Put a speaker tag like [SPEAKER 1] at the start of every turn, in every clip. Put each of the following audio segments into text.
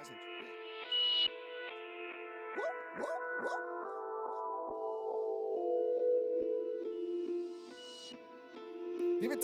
[SPEAKER 1] DBT.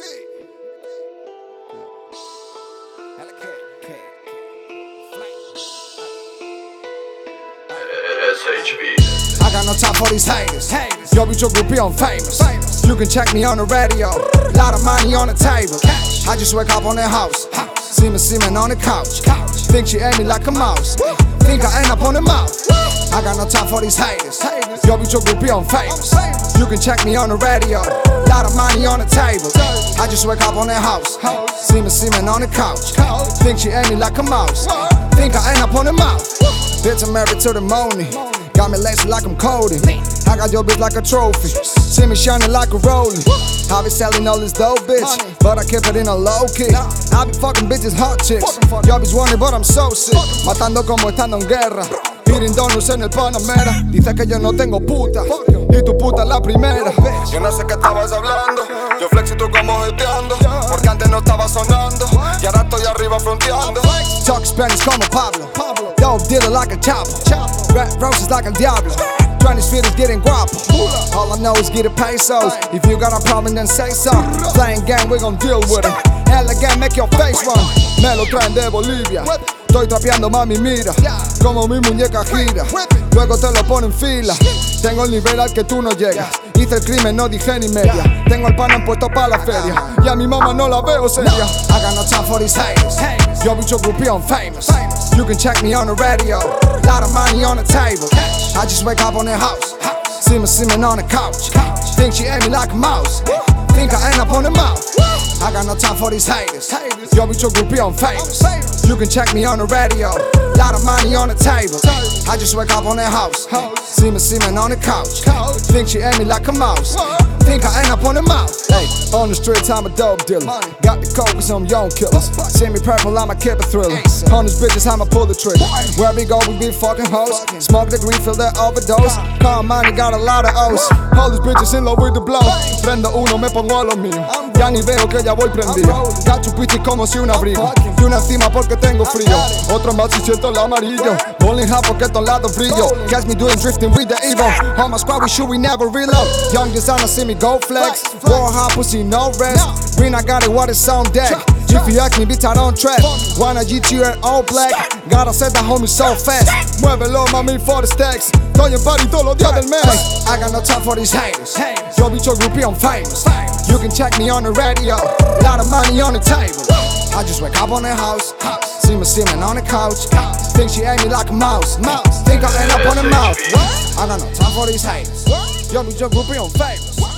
[SPEAKER 2] SHB.
[SPEAKER 1] I got no time for these haters. Yo, bitch, your groupie, I'm famous. You can check me on the radio. Lot of money on the table. I just wake up on the house. See me on the couch. Think she ate me like a mouse. Think I end up on the mouth. I got no time for these haters. Yo, bitch, your groupie, I'm famous. You can check me on the radio. Lot of money on the table. I just wake up on the house. See me on the couch. Think she ate me like a mouse. Think I end up on the mouth. Bitch, I'm married to the money. Got me lazy like I'm Cody. I got your bitch like a trophy. See me shining like a rollie. I be selling all this dope, bitch, but I keep it in a low key. I be fucking bitches, hot chicks. Yo bitch want it, but I'm so sick. Matando como estando en guerra. Eating donuts en el Panamera. Dice que yo no tengo puta y tu puta es la primera.
[SPEAKER 3] Yo no sé qué estabas hablando. Yo flex y tú como jeteando. Porque antes no estaba sonando y ahora estoy arriba fronteando.
[SPEAKER 1] Talk Spanish como Pablo. Dope dealer like a chopper. Red roses like a diablo. Trying these feelings getting guapo. All I know is get a pesos. If you got a problem then say so. Playing game, we gon' deal with it. Elegant, make your face run. Me lo traen de Bolivia. Estoy trapeando, mami, mira como mi muñeca gira. Luego te lo pone en fila. Tengo el nivel al que tú no llegas. Hice el crimen, no dije ni media. Tengo el pan puesto pa' la feria. Y a mi mamá no la veo seria. I got no time for these haters. Yo, bitch, your groupie, I'm famous. You can check me on the radio. Lot of money on the table. I just wake up on the house. See me on the couch. Think she ate me like a mouse. Think I end up on the mouth. I got no time for these haters. Yo, bitch, your groupie, I'm famous. You can check me on the radio. Lot of money on the table. I just wake up on the house. See me on the couch. Think she ate me like a mouse. Think I end up on the mouth. Hey, on the streets, I'm a dope dealer. Got the coke cause I'm young killers. See me purple, I'ma keep it thriller. On these bitches, I'ma pull the trigger. Where we go, we be fucking hoes. Smoke the green, feel that overdose. Call money, got a lot of O's. All these bitches in love with the blow. Prendo uno, me pongo a lo mío. Ya ni veo que ya voy prendido. Cacho pichi como si un abrigo. Y una encima porque tengo frío. Otro más si siento el amarillo. Bowling hot porque estos lados brillo. Catch me doing drifting with the Evo. On my squad we shoot, we never reload. Young designer see me go flex. War hot pussy, no rest. Green I got it, what is on deck. If you ask me, bitch, I don't trap. Wanna GT and all black. Gotta set that homie so fast. Muévelo, mami, for the stacks. Estoy en party todos los días del mes. I got no time for these haters. Yo, bitch, your groupie, I'm famous. You can check me on the radio. Lot of money on the table. I just wake up on the house. See me on the couch. Think she ate me like a mouse. Think I end up on the mouth. I got no time for these haters. Yo, bitch, your groupie, I'm famous.